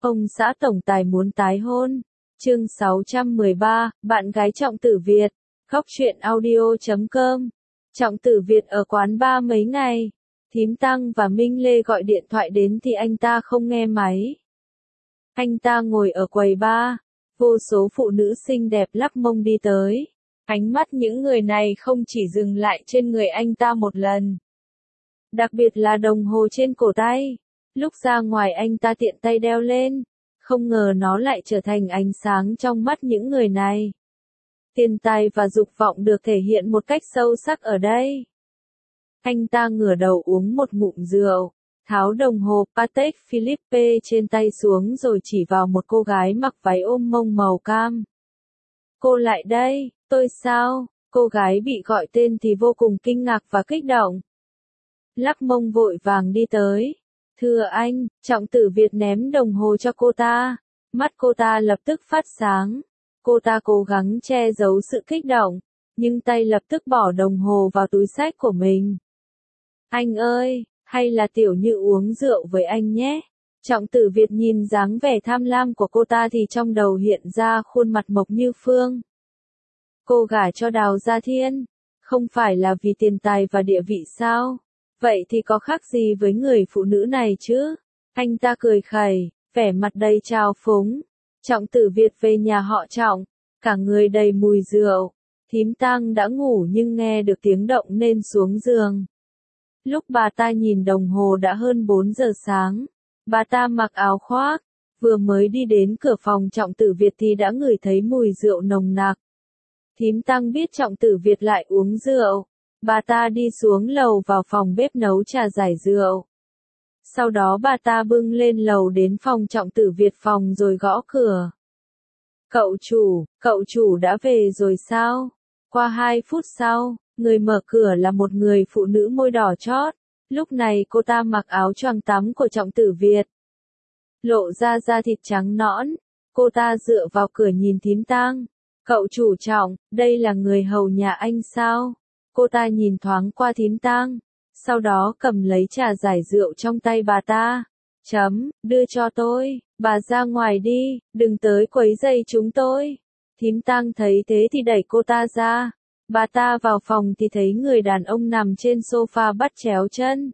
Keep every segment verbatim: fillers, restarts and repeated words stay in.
Ông xã tổng tài muốn tái hôn. Chương sáu trăm mười ba, bạn gái Trọng Tử Việt. Góc truyện audio chấm com. Trọng Tử Việt ở quán bar mấy ngày. Thím Tăng và Minh Lê gọi điện thoại đến thì anh ta không nghe máy. Anh ta ngồi ở quầy bar. Vô số phụ nữ xinh đẹp lắc mông đi tới. Ánh mắt những người này không chỉ dừng lại trên người anh ta một lần. Đặc biệt là đồng hồ trên cổ tay. Lúc ra ngoài anh ta tiện tay đeo lên. Không ngờ nó lại trở thành ánh sáng trong mắt những người này. Tiền tài và dục vọng được thể hiện một cách sâu sắc ở đây. Anh ta ngửa đầu uống một ngụm rượu, tháo đồng hồ Patek Philippe trên tay xuống rồi chỉ vào một cô gái mặc váy ôm mông màu cam. Cô lại đây, tôi sao? Cô gái bị gọi tên thì vô cùng kinh ngạc và kích động. Lắc mông vội vàng đi tới. Thưa anh, Trọng Tử Việt ném đồng hồ cho cô ta. Mắt cô ta lập tức phát sáng. Cô ta cố gắng che giấu sự kích động, nhưng tay lập tức bỏ đồng hồ vào túi xách của mình. Anh ơi, hay là Tiểu Như uống rượu với anh nhé. Trọng Tử Việt nhìn dáng vẻ tham lam của cô ta thì trong đầu hiện ra khuôn mặt Mộc Như Phương. Cô gả cho Đào Gia Thiên, không phải là vì tiền tài và địa vị sao? Vậy thì có khác gì với người phụ nữ này chứ? Anh ta cười khẩy, vẻ mặt đầy trào phúng. Trọng Tử Việt về nhà họ Trọng, cả người đầy mùi rượu. Thím Tăng đã ngủ nhưng nghe được tiếng động nên xuống giường. Lúc bà ta nhìn đồng hồ đã hơn bốn giờ sáng. Bà ta mặc áo khoác, vừa mới đi đến cửa phòng Trọng Tử Việt thì đã ngửi thấy mùi rượu nồng nặc. Thím Tăng biết Trọng Tử Việt lại uống rượu. Bà ta đi xuống lầu vào phòng bếp nấu trà giải rượu. Sau đó bà ta bưng lên lầu đến phòng Trọng Tử Việt phòng rồi gõ cửa. Cậu chủ, cậu chủ đã về rồi sao? Qua hai phút sau, người mở cửa là một người phụ nữ môi đỏ chót. Lúc này cô ta mặc áo choàng tắm của Trọng Tử Việt. Lộ ra da thịt trắng nõn. Cô ta dựa vào cửa nhìn thím Tăng. Cậu chủ Trọng, đây là người hầu nhà anh sao? Cô ta nhìn thoáng qua thím Tăng, sau đó cầm lấy trà giải rượu trong tay bà ta. Chấm, đưa cho tôi, bà ra ngoài đi, đừng tới quấy rầy chúng tôi. Thím Tăng thấy thế thì đẩy cô ta ra. Bà ta vào phòng thì thấy người đàn ông nằm trên sofa bắt chéo chân.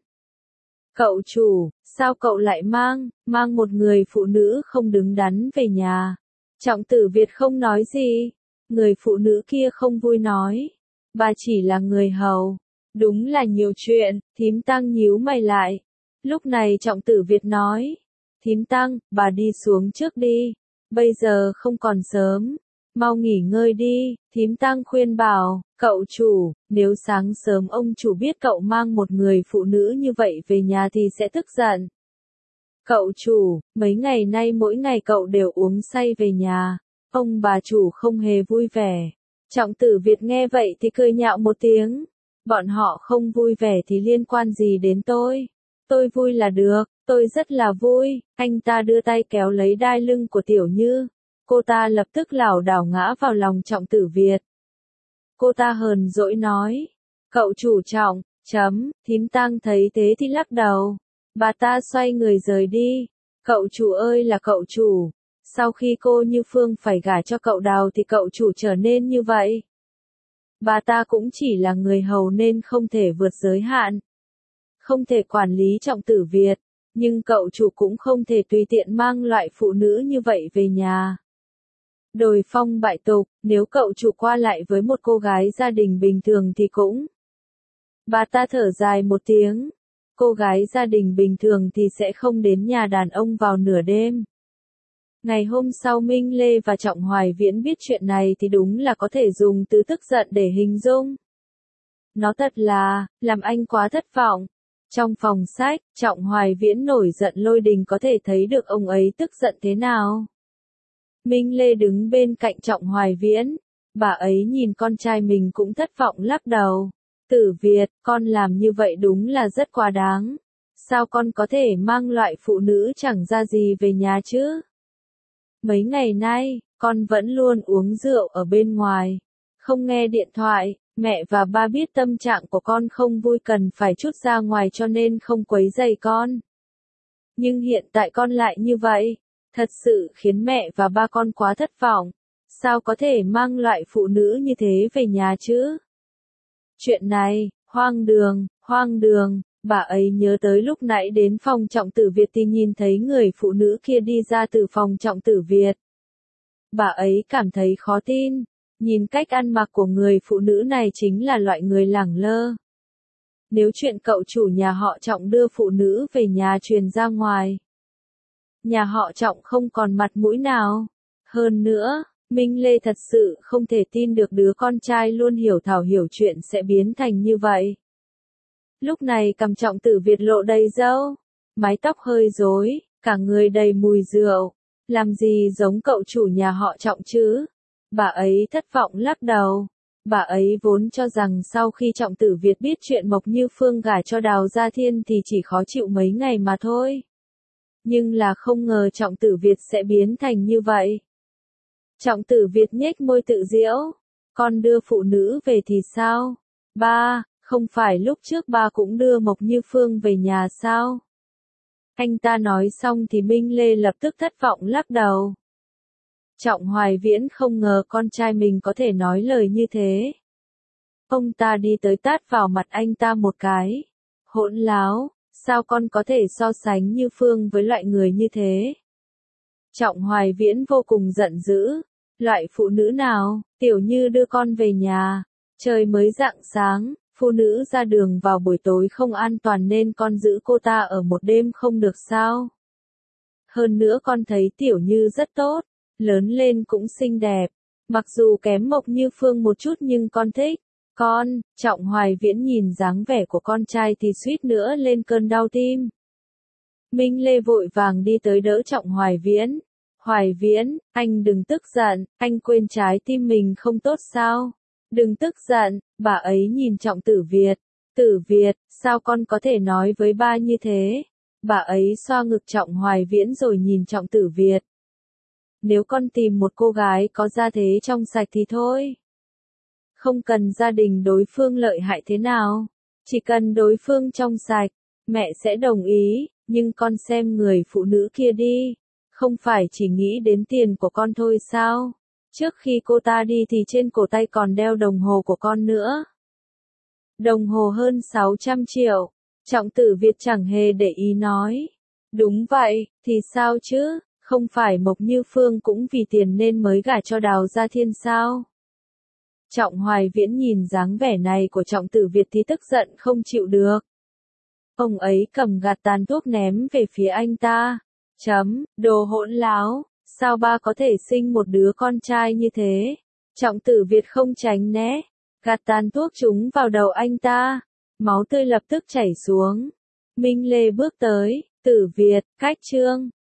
Cậu chủ, sao cậu lại mang, mang một người phụ nữ không đứng đắn về nhà? Trọng Tử Việt không nói gì. Người phụ nữ kia không vui nói. Bà chỉ là người hầu. Đúng là nhiều chuyện, thím Tăng nhíu mày lại. Lúc này Trọng Tử Việt nói. Thím Tăng, bà đi xuống trước đi. Bây giờ không còn sớm. Mau nghỉ ngơi đi, thím Tăng khuyên bảo. Cậu chủ, nếu sáng sớm ông chủ biết cậu mang một người phụ nữ như vậy về nhà thì sẽ tức giận. Cậu chủ, mấy ngày nay mỗi ngày cậu đều uống say về nhà. Ông bà chủ không hề vui vẻ. Trọng Tử Việt nghe vậy thì cười nhạo một tiếng. Bọn họ không vui vẻ thì liên quan gì đến tôi? Tôi vui là được, tôi rất là vui. Anh ta đưa tay kéo lấy đai lưng của Tiểu Như. Cô ta lập tức lảo đảo ngã vào lòng Trọng Tử Việt. Cô ta hờn dỗi nói. Cậu chủ Trọng, chấm, thím Tăng thấy thế thì lắc đầu. Bà ta xoay người rời đi. Cậu chủ ơi là cậu chủ. Sau khi cô Như Phương phải gả cho cậu Đào thì cậu chủ trở nên như vậy. Bà ta cũng chỉ là người hầu nên không thể vượt giới hạn. Không thể quản lý Trọng Tử Việt. Nhưng cậu chủ cũng không thể tùy tiện mang loại phụ nữ như vậy về nhà. Đồi phong bại tục, nếu cậu chủ qua lại với một cô gái gia đình bình thường thì cũng. Bà ta thở dài một tiếng. Cô gái gia đình bình thường thì sẽ không đến nhà đàn ông vào nửa đêm. Ngày hôm sau Minh Lê và Trọng Hoài Viễn biết chuyện này thì đúng là có thể dùng từ tức giận để hình dung. Nó thật là, làm anh quá thất vọng. Trong phòng sách, Trọng Hoài Viễn nổi giận lôi đình có thể thấy được ông ấy tức giận thế nào. Minh Lê đứng bên cạnh Trọng Hoài Viễn. Bà ấy nhìn con trai mình cũng thất vọng lắc đầu. Tử Việt, con làm như vậy đúng là rất quá đáng. Sao con có thể mang loại phụ nữ chẳng ra gì về nhà chứ? Mấy ngày nay, con vẫn luôn uống rượu ở bên ngoài. Không nghe điện thoại, mẹ và ba biết tâm trạng của con không vui cần phải chút ra ngoài cho nên không quấy rầy con. Nhưng hiện tại con lại như vậy. Thật sự khiến mẹ và ba con quá thất vọng. Sao có thể mang loại phụ nữ như thế về nhà chứ? Chuyện này, hoang đường, hoang đường. Bà ấy nhớ tới lúc nãy đến phòng Trọng Tử Việt thì nhìn thấy người phụ nữ kia đi ra từ phòng Trọng Tử Việt. Bà ấy cảm thấy khó tin. Nhìn cách ăn mặc của người phụ nữ này chính là loại người lẳng lơ. Nếu chuyện cậu chủ nhà họ Trọng đưa phụ nữ về nhà truyền ra ngoài, nhà họ Trọng không còn mặt mũi nào. Hơn nữa, Minh Lê thật sự không thể tin được đứa con trai luôn hiểu thảo hiểu chuyện sẽ biến thành như vậy. Lúc này cằm Trọng Tử Việt lộ đầy râu, mái tóc hơi rối, cả người đầy mùi rượu. Làm gì giống cậu chủ nhà họ Trọng chứ? Bà ấy thất vọng lắc đầu. Bà ấy vốn cho rằng sau khi Trọng Tử Việt biết chuyện Mộc Như Phương gả cho Đào Gia Thiên thì chỉ khó chịu mấy ngày mà thôi. Nhưng là không ngờ Trọng Tử Việt sẽ biến thành như vậy. Trọng Tử Việt nhếch môi tự giễu. Con đưa phụ nữ về thì sao? Ba, không phải lúc trước ba cũng đưa Mộc Như Phương về nhà sao? Anh ta nói xong thì Minh Lê lập tức thất vọng lắc đầu. Trọng Hoài Viễn không ngờ con trai mình có thể nói lời như thế. Ông ta đi tới tát vào mặt anh ta một cái. Hỗn láo, sao con có thể so sánh Như Phương với loại người như thế? Trọng Hoài Viễn vô cùng giận dữ. Loại phụ nữ nào, Tiểu Như đưa con về nhà. Trời mới rạng sáng, phụ nữ ra đường vào buổi tối không an toàn nên con giữ cô ta ở một đêm không được sao? Hơn nữa con thấy Tiểu Như rất tốt, lớn lên cũng xinh đẹp. Mặc dù kém Mộc Như Phương một chút nhưng con thích. Con, Trọng Hoài Viễn nhìn dáng vẻ của con trai thì suýt nữa lên cơn đau tim. Minh Lê vội vàng đi tới đỡ Trọng Hoài Viễn. Hoài Viễn, anh đừng tức giận, anh quên trái tim mình không tốt sao? Đừng tức giận, bà ấy nhìn Trọng Tử Việt. Tử Việt, sao con có thể nói với ba như thế? Bà ấy xoa ngực Trọng Hoài Viễn rồi nhìn Trọng Tử Việt. Nếu con tìm một cô gái có gia thế trong sạch thì thôi. Không cần gia đình đối phương lợi hại thế nào. Chỉ cần đối phương trong sạch, mẹ sẽ đồng ý, nhưng con xem người phụ nữ kia đi. Không phải chỉ nghĩ đến tiền của con thôi sao? Trước khi cô ta đi thì trên cổ tay còn đeo đồng hồ của con nữa. Đồng hồ hơn sáu trăm triệu. Trọng Tử Việt chẳng hề để ý nói. Đúng vậy, thì sao chứ? Không phải Mộc Như Phương cũng vì tiền nên mới gả cho Đào Gia Thiên sao? Trọng Hoài Viễn nhìn dáng vẻ này của Trọng Tử Việt thì tức giận không chịu được. Ông ấy cầm gạt tàn thuốc ném về phía anh ta. Chấm, đồ hỗn láo, sao ba có thể sinh một đứa con trai như thế? Trọng Tử Việt không tránh né, gạt tàn thuốc trúng vào đầu anh ta. Máu tươi lập tức chảy xuống. Minh Lê bước tới, Tử Việt, cách trương.